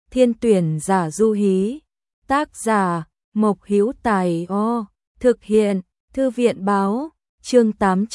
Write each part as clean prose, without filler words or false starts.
Thiên tuyển giả du hí. Tác giả Mộc Hữu Tài. Thực hiện Thư viện báo. Chương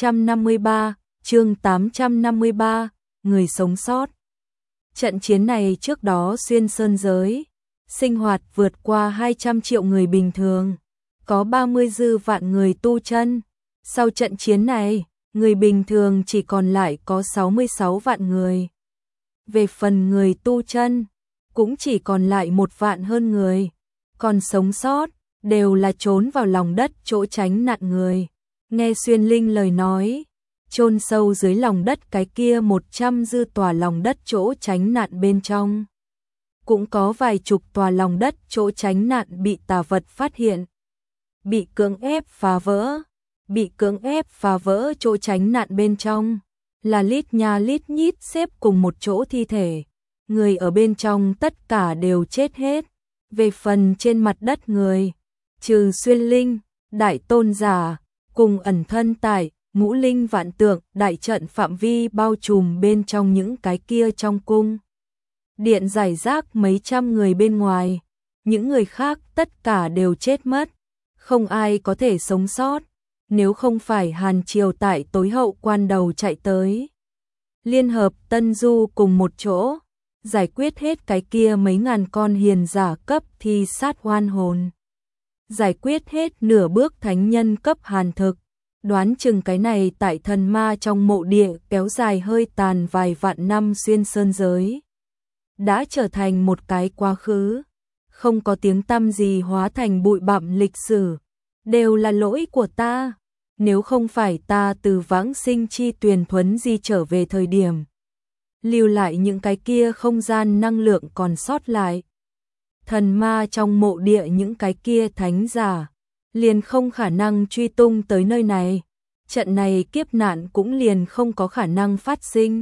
853, người sống sót. Trận chiến này trước đó xuyên sơn giới, sinh hoạt vượt qua 200 triệu người bình thường, có 30 dư vạn người tu chân. Sau trận chiến này, người bình thường chỉ còn lại có 66 vạn người. Về phần người tu chân, cũng chỉ còn lại 1 vạn hơn người, còn sống sót đều là trốn vào lòng đất chỗ tránh nạn người. Nghe Xuyên Linh lời nói, chôn sâu dưới lòng đất cái kia 100 dư tòa lòng đất chỗ tránh nạn bên trong, cũng có vài chục tòa lòng đất chỗ tránh nạn bị tà vật phát hiện, bị cưỡng ép phá vỡ chỗ tránh nạn bên trong, là lít nha lít nhít xếp cùng một chỗ thi thể, người ở bên trong tất cả đều chết hết. Về phần trên mặt đất người, trừ Xuyên Linh, Đại Tôn giả, cùng ẩn thân tại Ngũ Linh Vạn Tượng đại trận phạm vi bao trùm bên trong những cái kia trong cung điện giải rác mấy trăm người bên ngoài, những người khác tất cả đều chết mất, không ai có thể sống sót, nếu không phải Hàn Triều tại tối hậu quan đầu chạy tới, liên hợp Tân Du cùng một chỗ, giải quyết hết cái kia mấy ngàn con hiền giả cấp thi sát oan hồn, giải quyết hết nửa bước thánh nhân cấp hàn thực. Đoán chừng cái này tại thần ma trong mộ địa kéo dài hơi tàn vài vạn năm xuyên sơn giới, đã trở thành một cái quá khứ, không có tiếng tăm gì, hóa thành bụi bặm lịch sử. Đều là lỗi của ta, nếu không phải ta từ vãng sinh chi tuyền thuấn di trở về thời điểm, lưu lại những cái kia không gian năng lượng còn sót lại, thần ma trong mộ địa những cái kia thánh giả liền không khả năng truy tung tới nơi này, trận này kiếp nạn cũng liền không có khả năng phát sinh.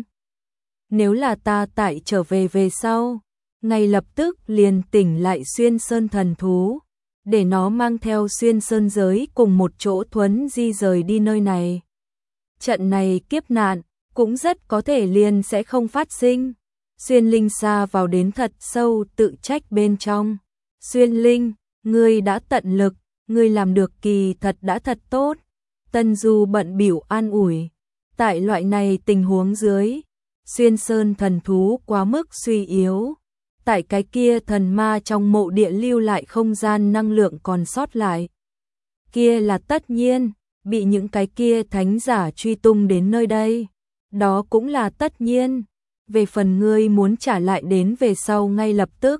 Nếu là ta tại trở về sau, ngay lập tức liền tỉnh lại xuyên sơn thần thú, để nó mang theo xuyên sơn giới cùng một chỗ thuấn di rời đi nơi này. Trận này kiếp nạn cũng rất có thể liền sẽ không phát sinh. Xuyên Linh xa vào đến thật sâu tự trách bên trong. Xuyên Linh, ngươi đã tận lực, ngươi làm được kỳ thật đã thật tốt. Tân Du bận bỉu an ủi. Tại loại này tình huống dưới, xuyên sơn thần thú quá mức suy yếu. Tại cái kia thần ma trong mộ địa lưu lại không gian năng lượng còn sót lại, kia là tất nhiên, bị những cái kia thánh giả truy tung đến nơi đây. Đó cũng là tất nhiên. Về phần ngươi muốn trả lại đến về sau ngay lập tức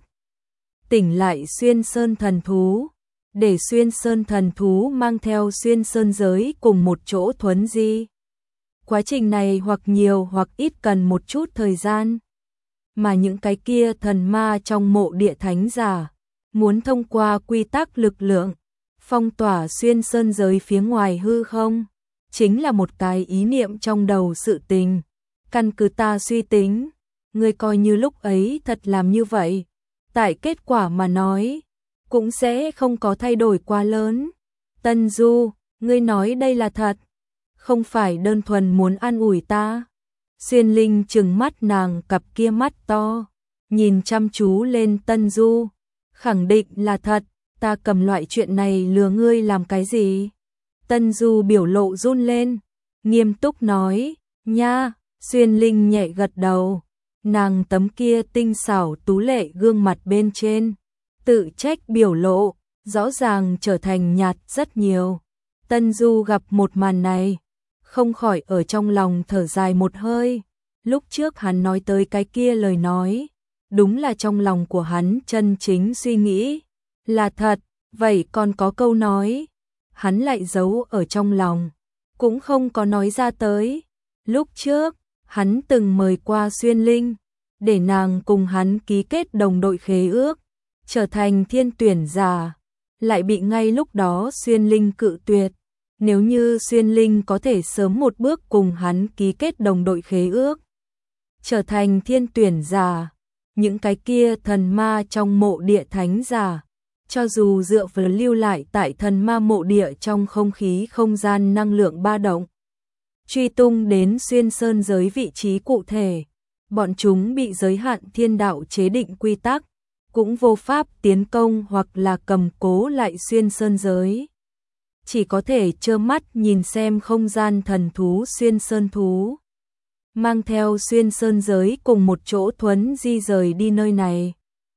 tỉnh lại xuyên sơn thần thú, để xuyên sơn thần thú mang theo xuyên sơn giới cùng một chỗ thuấn di. Quá trình này hoặc nhiều hoặc ít cần một chút thời gian, mà những cái kia thần ma trong mộ địa thánh giả muốn thông qua quy tắc lực lượng phong tỏa xuyên sơn giới phía ngoài hư không, chính là một cái ý niệm trong đầu sự tình. Căn cứ ta suy tính, ngươi coi như lúc ấy thật làm như vậy, tại kết quả mà nói, cũng sẽ không có thay đổi quá lớn. Tân Du, ngươi nói đây là thật, không phải đơn thuần muốn an ủi ta. Xuyên Linh trừng mắt nàng cặp kia mắt to, nhìn chăm chú lên Tân Du, khẳng định là thật, ta cầm loại chuyện này lừa ngươi làm cái gì? Tân Du biểu lộ run lên, nghiêm túc nói, nha. Xuyên Linh nhẹ gật đầu, nàng tấm kia tinh xảo tú lệ gương mặt bên trên, tự trách biểu lộ, rõ ràng trở thành nhạt rất nhiều. Tân Du gặp một màn này, không khỏi ở trong lòng thở dài một hơi. Lúc trước hắn nói tới cái kia lời nói, đúng là trong lòng của hắn chân chính suy nghĩ, là thật, vậy còn có câu nói, hắn lại giấu ở trong lòng, cũng không có nói ra tới. Lúc trước, hắn từng mời qua Xuyên Linh, để nàng cùng hắn ký kết đồng đội khế ước, trở thành thiên tuyển giả, lại bị ngay lúc đó Xuyên Linh cự tuyệt. Nếu như Xuyên Linh có thể sớm một bước cùng hắn ký kết đồng đội khế ước, trở thành thiên tuyển giả, những cái kia thần ma trong mộ địa thánh giả, cho dù dựa vào lưu lại tại thần ma mộ địa trong không khí không gian năng lượng ba động, truy tung đến xuyên sơn giới vị trí cụ thể, bọn chúng bị giới hạn thiên đạo chế định quy tắc, cũng vô pháp tiến công hoặc là cầm cố lại xuyên sơn giới. Chỉ có thể trơ mắt nhìn xem không gian thần thú xuyên sơn thú mang theo xuyên sơn giới cùng một chỗ thuấn di rời đi nơi này.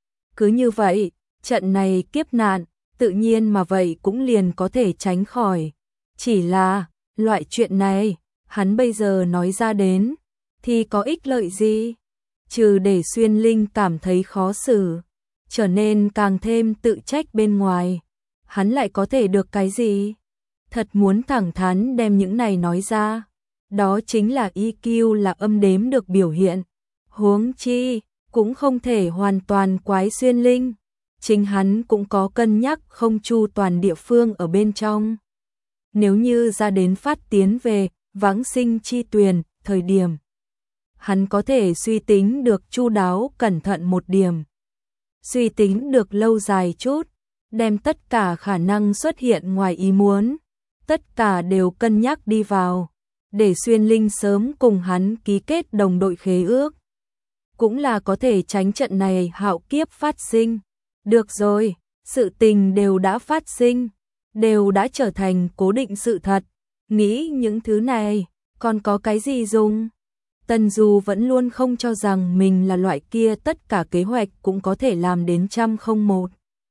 Cứ như vậy, trận này kiếp nạn, tự nhiên mà vậy cũng liền có thể tránh khỏi. Chỉ là, loại chuyện này, hắn bây giờ nói ra đến, thì có ích lợi gì? Trừ để Xuyên Linh cảm thấy khó xử, trở nên càng thêm tự trách bên ngoài. Hắn lại có thể được cái gì? Thật muốn thẳng thắn đem những này nói ra. Đó chính là EQ là âm đếm được biểu hiện. Huống chi, cũng không thể hoàn toàn quái Xuyên Linh. Chính hắn cũng có cân nhắc không chu toàn địa phương ở bên trong. Nếu như ra đến phát tiến về Vãng Sinh Chi Tuyền, thời điểm hắn có thể suy tính được chu đáo cẩn thận một điểm. Suy tính được lâu dài chút, đem tất cả khả năng xuất hiện ngoài ý muốn, tất cả đều cân nhắc đi vào, để Xuyên Linh sớm cùng hắn ký kết đồng đội khế ước. Cũng là có thể tránh trận này hạo kiếp phát sinh. Được rồi, sự tình đều đã phát sinh, đều đã trở thành cố định sự thật. Nghĩ những thứ này, còn có cái gì dùng? Tần Du vẫn luôn không cho rằng mình là loại kia tất cả kế hoạch cũng có thể làm đến 101.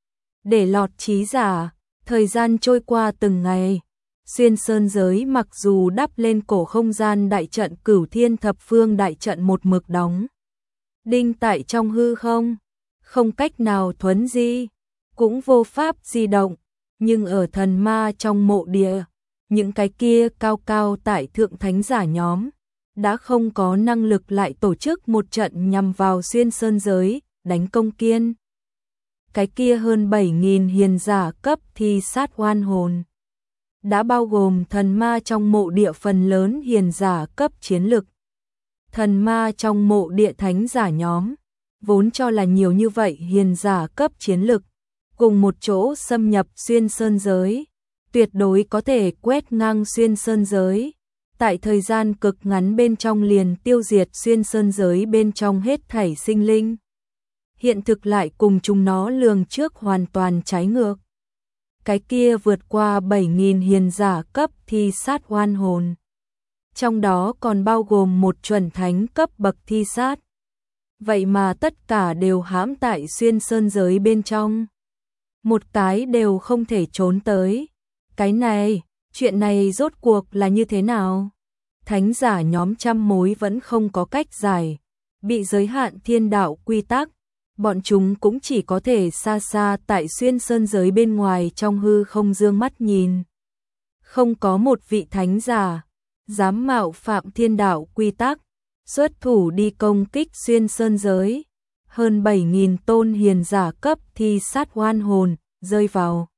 Để lọt trí giả, thời gian trôi qua từng ngày. Xuyên sơn giới mặc dù đắp lên cổ không gian đại trận Cửu Thiên Thập Phương đại trận một mực đóng đinh tại trong hư không, không cách nào thuấn di, cũng vô pháp di động, nhưng ở thần ma trong mộ địa, những cái kia cao cao tại thượng thánh giả nhóm đã không có năng lực lại tổ chức một trận nhằm vào xuyên sơn giới, đánh công kiên. Cái kia hơn 7.000 hiền giả cấp thi sát oan hồn, đã bao gồm thần ma trong mộ địa phần lớn hiền giả cấp chiến lực. Thần ma trong mộ địa thánh giả nhóm, vốn cho là nhiều như vậy hiền giả cấp chiến lực, cùng một chỗ xâm nhập xuyên sơn giới, tuyệt đối có thể quét ngang xuyên sơn giới. Tại thời gian cực ngắn bên trong liền tiêu diệt xuyên sơn giới bên trong hết thảy sinh linh. Hiện thực lại cùng chúng nó lường trước hoàn toàn trái ngược. Cái kia vượt qua 7.000 hiền giả cấp thi sát oan hồn. Trong đó còn bao gồm một chuẩn thánh cấp bậc thi sát. Vậy mà tất cả đều hãm tại xuyên sơn giới bên trong. Một cái đều không thể trốn tới. Cái này, chuyện này rốt cuộc là như thế nào? Thánh giả nhóm trăm mối vẫn không có cách giải. Bị giới hạn thiên đạo quy tắc, bọn chúng cũng chỉ có thể xa xa tại xuyên sơn giới bên ngoài trong hư không dương mắt nhìn. Không có một vị thánh giả dám mạo phạm thiên đạo quy tắc, xuất thủ đi công kích xuyên sơn giới. Hơn 7.000 tôn hiền giả cấp thi sát oan hồn rơi vào,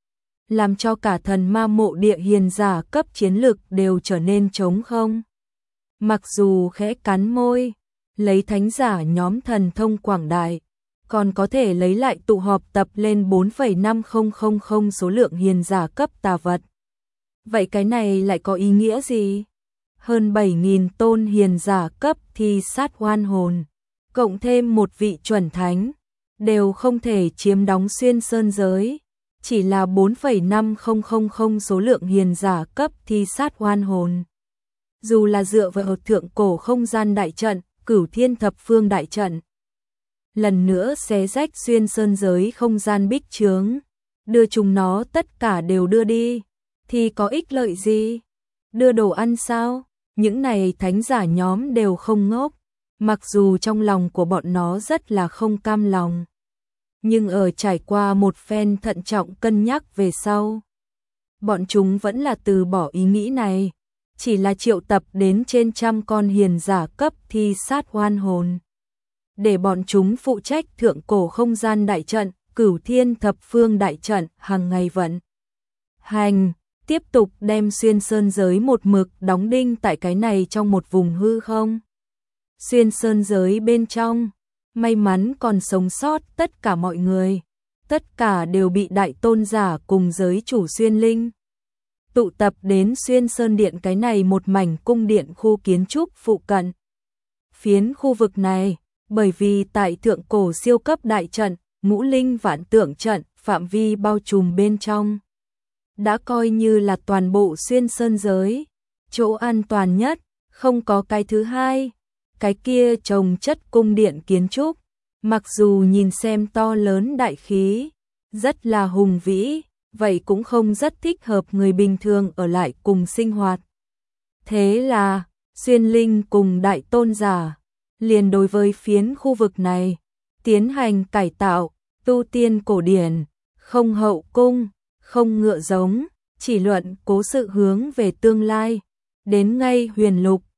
làm cho cả thần ma mộ địa hiền giả cấp chiến lực đều trở nên trống không. Mặc dù khẽ cắn môi, lấy thánh giả nhóm thần thông quảng đại, còn có thể lấy lại tụ họp tập lên 4,5000 số lượng hiền giả cấp tà vật. Vậy cái này lại có ý nghĩa gì? Hơn 7.000 tôn hiền giả cấp thi sát oan hồn, cộng thêm một vị chuẩn thánh, đều không thể chiếm đóng xuyên sơn giới. Chỉ là 4,5000 số lượng hiền giả cấp thi sát oan hồn. Dù là dựa vào thượng cổ không gian đại trận, Cửu Thiên Thập Phương đại trận, lần nữa xé rách xuyên sơn giới không gian bích chướng, đưa chúng nó tất cả đều đưa đi, thì có ích lợi gì? Đưa đồ ăn sao? Những này thánh giả nhóm đều không ngốc, mặc dù trong lòng của bọn nó rất là không cam lòng. Nhưng ở trải qua một phen thận trọng cân nhắc về sau, bọn chúng vẫn là từ bỏ ý nghĩ này, chỉ là triệu tập đến trên 100 con hiền giả cấp thi sát oan hồn. Để bọn chúng phụ trách thượng cổ không gian đại trận, Cửu Thiên Thập Phương đại trận hàng ngày vận hành, tiếp tục đem xuyên sơn giới một mực đóng đinh tại cái này trong một vùng hư không. Xuyên sơn giới bên trong, may mắn còn sống sót tất cả mọi người, tất cả đều bị đại tôn giả cùng giới chủ xuyên linh tụ tập đến xuyên sơn điện cái này một mảnh cung điện khu kiến trúc phụ cận. Phiến khu vực này, bởi vì tại thượng cổ siêu cấp đại trận, ngũ linh vạn tượng trận, phạm vi bao trùm bên trong đã coi như là toàn bộ Xuyên Sơn giới, chỗ an toàn nhất, không có cái thứ hai. Cái kia trồng chất cung điện kiến trúc, mặc dù nhìn xem to lớn đại khí, rất là hùng vĩ, vậy cũng không rất thích hợp người bình thường ở lại cùng sinh hoạt. Thế là, Xuyên Linh cùng Đại Tôn giả liền đối với phiến khu vực này tiến hành cải tạo, tu tiên cổ điển, không hậu cung, không ngựa giống, chỉ luận cố sự hướng về tương lai. Đến ngay Huyền Lục,